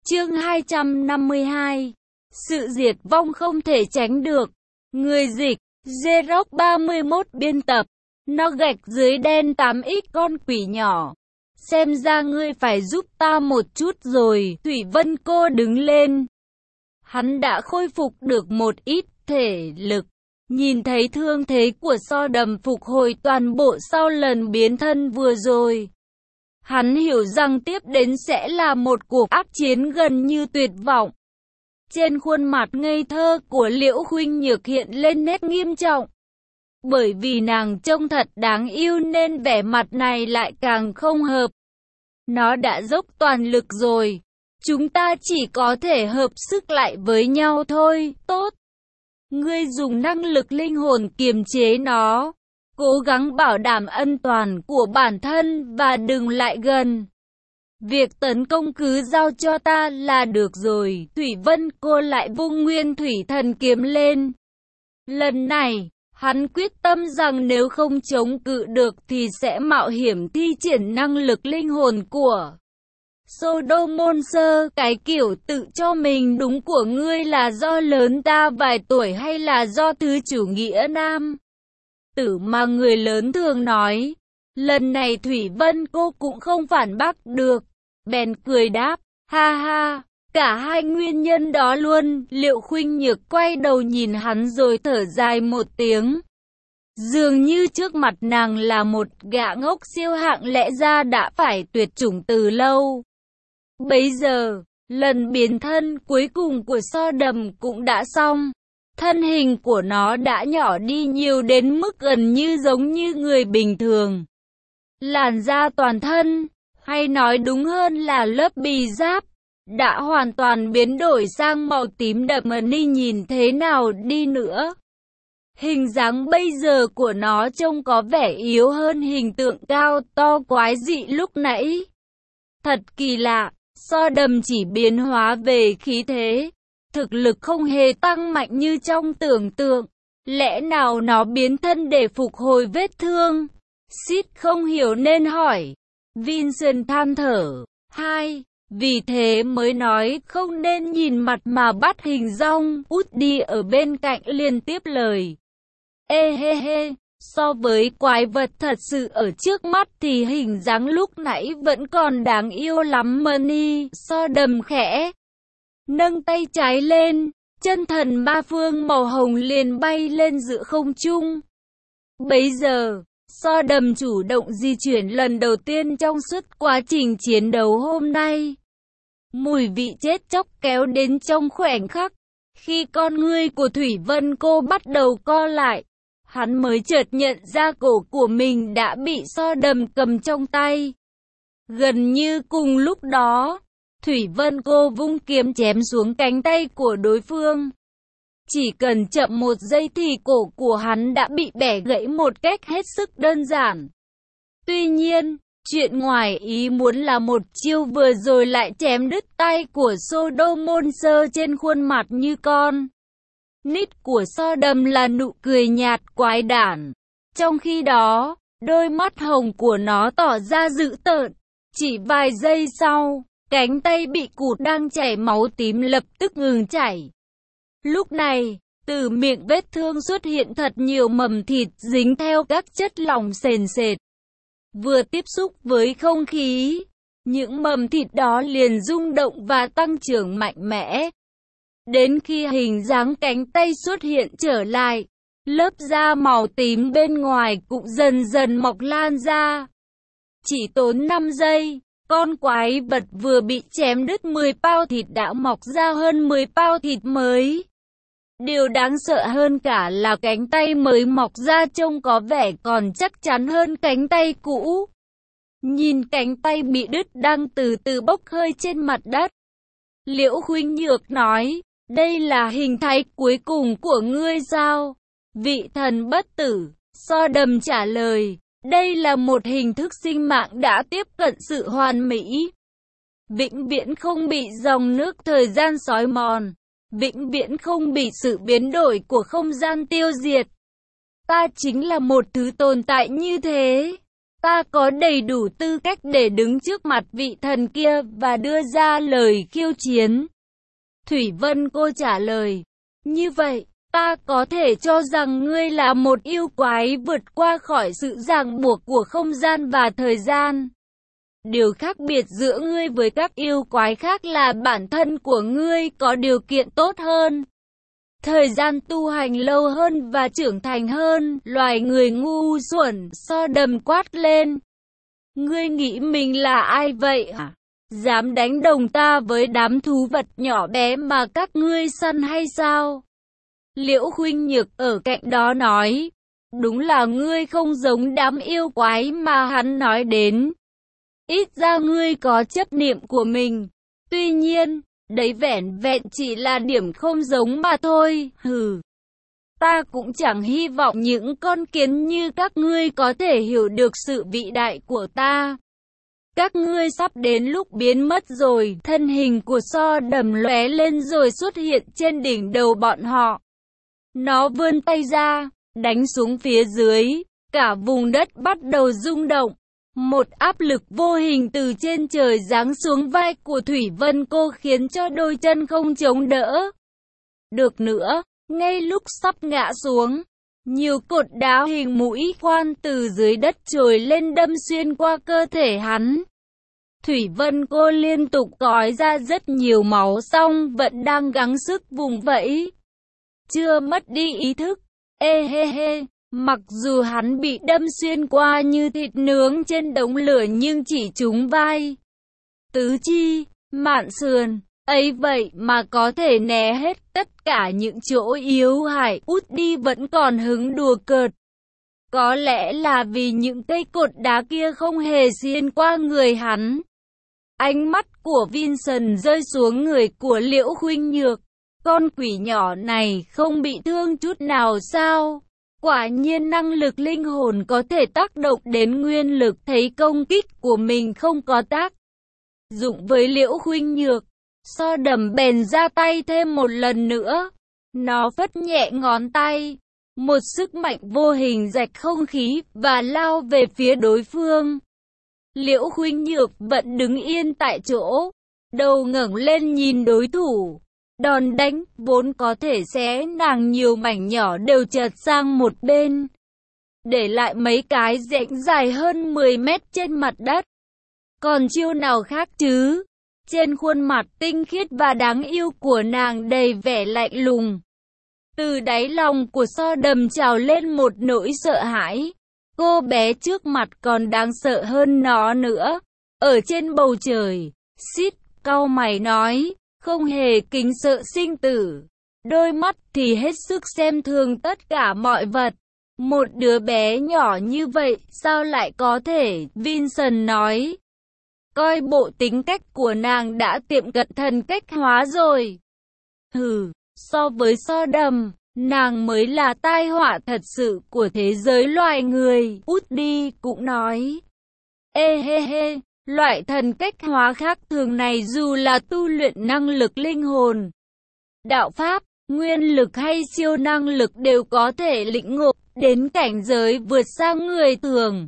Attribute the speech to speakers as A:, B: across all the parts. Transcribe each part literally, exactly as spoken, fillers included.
A: Chương hai trăm năm mươi hai. Sự diệt vong không thể tránh được. Người dịch, Xerox ba mươi mốt biên tập. Nó gạch dưới đen tám x con quỷ nhỏ. Xem ra ngươi phải giúp ta một chút rồi. Thủy Vân cô đứng lên. Hắn đã khôi phục được một ít thể lực. Nhìn thấy thương thế của So Đầm phục hồi toàn bộ sau lần biến thân vừa rồi. Hắn hiểu rằng tiếp đến sẽ là một cuộc ác chiến gần như tuyệt vọng. Trên khuôn mặt ngây thơ của Liễu Khuynh Nhược hiện lên nét nghiêm trọng. Bởi vì nàng trông thật đáng yêu nên vẻ mặt này lại càng không hợp. Nó đã dốc toàn lực rồi. Chúng ta chỉ có thể hợp sức lại với nhau thôi. Tốt. Ngươi dùng năng lực linh hồn kiềm chế nó. Cố gắng bảo đảm an toàn của bản thân và đừng lại gần. Việc tấn công cứ giao cho ta là được rồi. Thủy Vân cô lại vung nguyên thủy thần kiếm lên. Lần này, hắn quyết tâm rằng nếu không chống cự được thì sẽ mạo hiểm thi triển năng lực linh hồn của Sodomonster. Cái kiểu tự cho mình đúng của ngươi là do lớn ta vài tuổi hay là do thứ chủ nghĩa nam tử mà người lớn thường nói. Lần này Thủy Vân cô cũng không phản bác được, bèn cười đáp, ha ha, cả hai nguyên nhân đó luôn. Liễu Khuynh Nhược quay đầu nhìn hắn rồi thở dài một tiếng. Dường như trước mặt nàng là một gã ngốc siêu hạng lẽ ra đã phải tuyệt chủng từ lâu. Bấy giờ, lần biến thân cuối cùng của So Đầm cũng đã xong. Thân hình của nó đã nhỏ đi nhiều đến mức gần như giống như người bình thường. Làn da toàn thân, hay nói đúng hơn là lớp bì giáp, đã hoàn toàn biến đổi sang màu tím đậm. Ni nhìn thế nào đi nữa, hình dáng bây giờ của nó trông có vẻ yếu hơn hình tượng cao to quái dị lúc nãy. Thật kỳ lạ, So Đầm chỉ biến hóa về khí thế. Thực lực không hề tăng mạnh như trong tưởng tượng. Lẽ nào nó biến thân để phục hồi vết thương? Sid không hiểu nên hỏi. Vincent than thở. Hai, vì thế mới nói không nên nhìn mặt mà bắt hình dong. Woody ở bên cạnh liên tiếp lời. Ê hê hê, so với quái vật thật sự ở trước mắt thì hình dáng lúc nãy vẫn còn đáng yêu lắm. Money. So Đầm khẽ nâng tay trái lên, chân thần ma phương màu hồng liền bay lên giữa không trung. Bấy giờ, So Đầm chủ động di chuyển lần đầu tiên trong suốt quá trình chiến đấu hôm nay. Mùi vị chết chóc kéo đến trong khoảnh khắc. Khi con ngươi của Thủy Vân cô bắt đầu co lại, hắn mới chợt nhận ra cổ của mình đã bị So Đầm cầm trong tay. Gần như cùng lúc đó, Thủy Vân cô vung kiếm chém xuống cánh tay của đối phương. Chỉ cần chậm một giây thì cổ của hắn đã bị bẻ gãy một cách hết sức đơn giản. Tuy nhiên, chuyện ngoài ý muốn là một chiêu vừa rồi lại chém đứt tay của Sodomonster trên khuôn mặt như con nít của So Đầm là nụ cười nhạt quái đản. Trong khi đó, đôi mắt hồng của nó tỏ ra dữ tợn. Chỉ vài giây sau, cánh tay bị cụt đang chảy máu tím lập tức ngừng chảy. Lúc này, từ miệng vết thương xuất hiện thật nhiều mầm thịt dính theo các chất lỏng sền sệt. Vừa tiếp xúc với không khí, những mầm thịt đó liền rung động và tăng trưởng mạnh mẽ. Đến khi hình dáng cánh tay xuất hiện trở lại, lớp da màu tím bên ngoài cũng dần dần mọc lan ra. Chỉ tốn năm giây. Con quái vật vừa bị chém đứt mười bao thịt đã mọc ra hơn mười bao thịt mới. Điều đáng sợ hơn cả là cánh tay mới mọc ra trông có vẻ còn chắc chắn hơn cánh tay cũ. Nhìn cánh tay bị đứt đang từ từ bốc hơi trên mặt đất. Liễu Khuynh Nhược nói, đây là hình thái cuối cùng của ngươi sao? Vị thần bất tử. So Đầm trả lời. Đây là một hình thức sinh mạng đã tiếp cận sự hoàn mỹ. Vĩnh viễn không bị dòng nước thời gian xói mòn. Vĩnh viễn không bị sự biến đổi của không gian tiêu diệt. Ta chính là một thứ tồn tại như thế. Ta có đầy đủ tư cách để đứng trước mặt vị thần kia và đưa ra lời khiêu chiến. Thủy Vân Cô trả lời, như vậy, ta có thể cho rằng ngươi là một yêu quái vượt qua khỏi sự ràng buộc của không gian và thời gian. Điều khác biệt giữa ngươi với các yêu quái khác là bản thân của ngươi có điều kiện tốt hơn, thời gian tu hành lâu hơn và trưởng thành hơn. Loài người ngu xuẩn, So Đầm quát lên. Ngươi nghĩ mình là ai vậy hả? Dám đánh đồng ta với đám thú vật nhỏ bé mà các ngươi săn hay sao? Liễu Khuynh Nhược ở cạnh đó nói, đúng là ngươi không giống đám yêu quái mà hắn nói đến. Ít ra ngươi có chấp niệm của mình. Tuy nhiên, đấy vẻn vẹn chỉ là điểm không giống mà thôi. Hừ. Ta cũng chẳng hy vọng những con kiến như các ngươi có thể hiểu được sự vĩ đại của ta. Các ngươi sắp đến lúc biến mất rồi. Thân hình của So Đầm lóe lên rồi xuất hiện trên đỉnh đầu bọn họ. Nó vươn tay ra, đánh xuống phía dưới. Cả vùng đất bắt đầu rung động. Một áp lực vô hình từ trên trời giáng xuống vai của Thủy Vân Cô khiến cho đôi chân không chống đỡ được nữa. Ngay lúc sắp ngã xuống, nhiều cột đá hình mũi khoan từ dưới đất trồi lên đâm xuyên qua cơ thể hắn. Thủy Vân Cô liên tục cói ra rất nhiều máu xong vẫn đang gắng sức vùng vẫy, chưa mất đi ý thức. Ê hê hê, mặc dù hắn bị đâm xuyên qua như thịt nướng trên đống lửa nhưng chỉ trúng vai, tứ chi, mạn sườn. Ấy vậy mà có thể né hết tất cả những chỗ yếu hại. Út đi vẫn còn hứng đùa cợt. Có lẽ là vì những cây cột đá kia không hề xuyên qua người hắn. Ánh mắt của Vincent rơi xuống người của Liễu Khuynh Nhược. Con quỷ nhỏ này không bị thương chút nào sao? Quả nhiên năng lực linh hồn có thể tác động đến nguyên lực. Thấy công kích của mình không có tác dụng với Liễu Khuynh Nhược, So Đầm bèn ra tay thêm một lần nữa. Nó phất nhẹ ngón tay, một sức mạnh vô hình rạch không khí và lao về phía đối phương. Liễu Khuynh Nhược vẫn đứng yên tại chỗ, đầu ngẩng lên nhìn đối thủ. Đòn đánh vốn có thể xé nàng nhiều mảnh nhỏ đều chợt sang một bên, để lại mấy cái rãnh dài hơn mười mét trên mặt đất. Còn chiêu nào khác chứ? Trên khuôn mặt tinh khiết và đáng yêu của nàng đầy vẻ lạnh lùng. Từ đáy lòng của So Đầm trào lên một nỗi sợ hãi. Cô bé trước mặt còn đáng sợ hơn nó nữa. Ở trên bầu trời, Sid cau mày nói, không hề kính sợ sinh tử. Đôi mắt thì hết sức xem thường tất cả mọi vật. Một đứa bé nhỏ như vậy sao lại có thể? Vincent nói. Coi bộ tính cách của nàng đã tiệm cận thần cách hóa rồi. Hừ, so với So Đầm, nàng mới là tai họa thật sự của thế giới loài người. Út đi cũng nói. Ê hê hê, loại thần cách hóa khác thường này dù là tu luyện năng lực linh hồn, đạo pháp, nguyên lực hay siêu năng lực đều có thể lĩnh ngộ đến cảnh giới vượt xa người thường.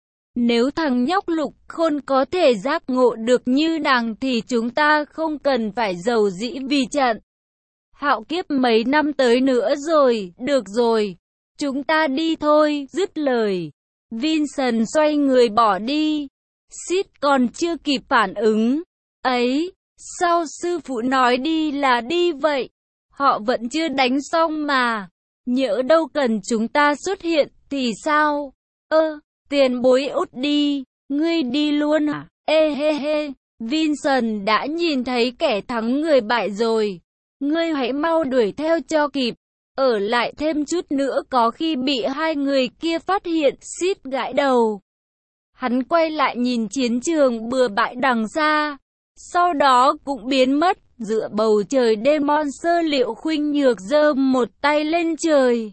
A: Nếu thằng nhóc Lục Khôn có thể giác ngộ được như nàng thì chúng ta không cần phải giàu dĩ vì trận hạo kiếp mấy năm tới nữa rồi. Được rồi, chúng ta đi thôi. Dứt lời, Vincent xoay người bỏ đi. Sid còn chưa kịp phản ứng. Ấy, sao sư phụ nói đi là đi vậy? Họ vẫn chưa đánh xong mà. Nhỡ đâu cần chúng ta xuất hiện thì sao? Ơ, tiền bối Út đi, ngươi đi luôn à? Ê hê hê, Vincent đã nhìn thấy kẻ thắng người bại rồi. Ngươi hãy mau đuổi theo cho kịp. Ở lại thêm chút nữa có khi bị hai người kia phát hiện. Sid gãi đầu. Hắn quay lại nhìn chiến trường bừa bãi đằng xa, sau đó cũng biến mất giữa bầu trời đêm. Monster Liễu Khuynh Nhược giơ một tay lên trời.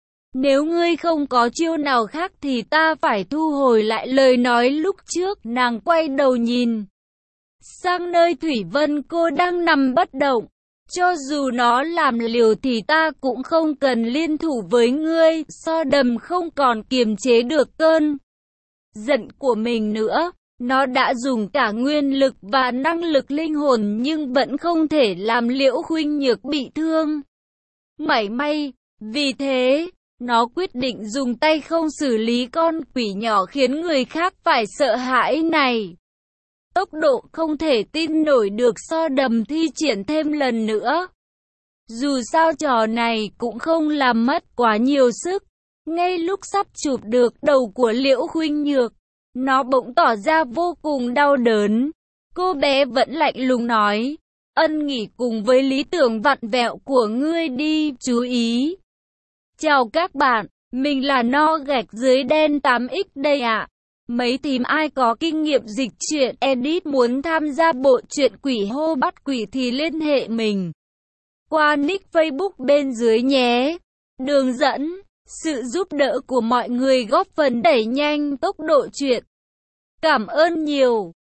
A: Nếu ngươi không có chiêu nào khác thì ta phải thu hồi lại lời nói lúc trước. Nàng quay đầu nhìn sang nơi Thủy Vân Cô đang nằm bất động. Cho dù nó làm liều thì ta cũng không cần liên thủ với ngươi. So Đầm không còn kiềm chế được cơn giận của mình nữa. Nó đã dùng cả nguyên lực và năng lực linh hồn nhưng vẫn không thể làm Liễu Khuynh Nhược bị thương mảy may. Vì thế, nó quyết định dùng tay không xử lý con quỷ nhỏ khiến người khác phải sợ hãi này. Tốc độ không thể tin nổi được So Đầm thi triển thêm lần nữa. Dù sao trò này cũng không làm mất quá nhiều sức. Ngay lúc sắp chụp được đầu của Liễu Khuynh Nhược, nó bỗng tỏ ra vô cùng đau đớn. Cô bé vẫn lạnh lùng nói, ân nghỉ cùng với lý tưởng vặn vẹo của ngươi đi, chú ý. Chào các bạn, mình là No gạch dưới đen tám x đây ạ. Mấy thím ai có kinh nghiệm dịch truyện edit muốn tham gia bộ truyện Quỷ Hô Bắt Quỷ thì liên hệ mình qua nick Facebook bên dưới nhé. Đường dẫn, sự giúp đỡ của mọi người góp phần đẩy nhanh tốc độ truyện. Cảm ơn nhiều.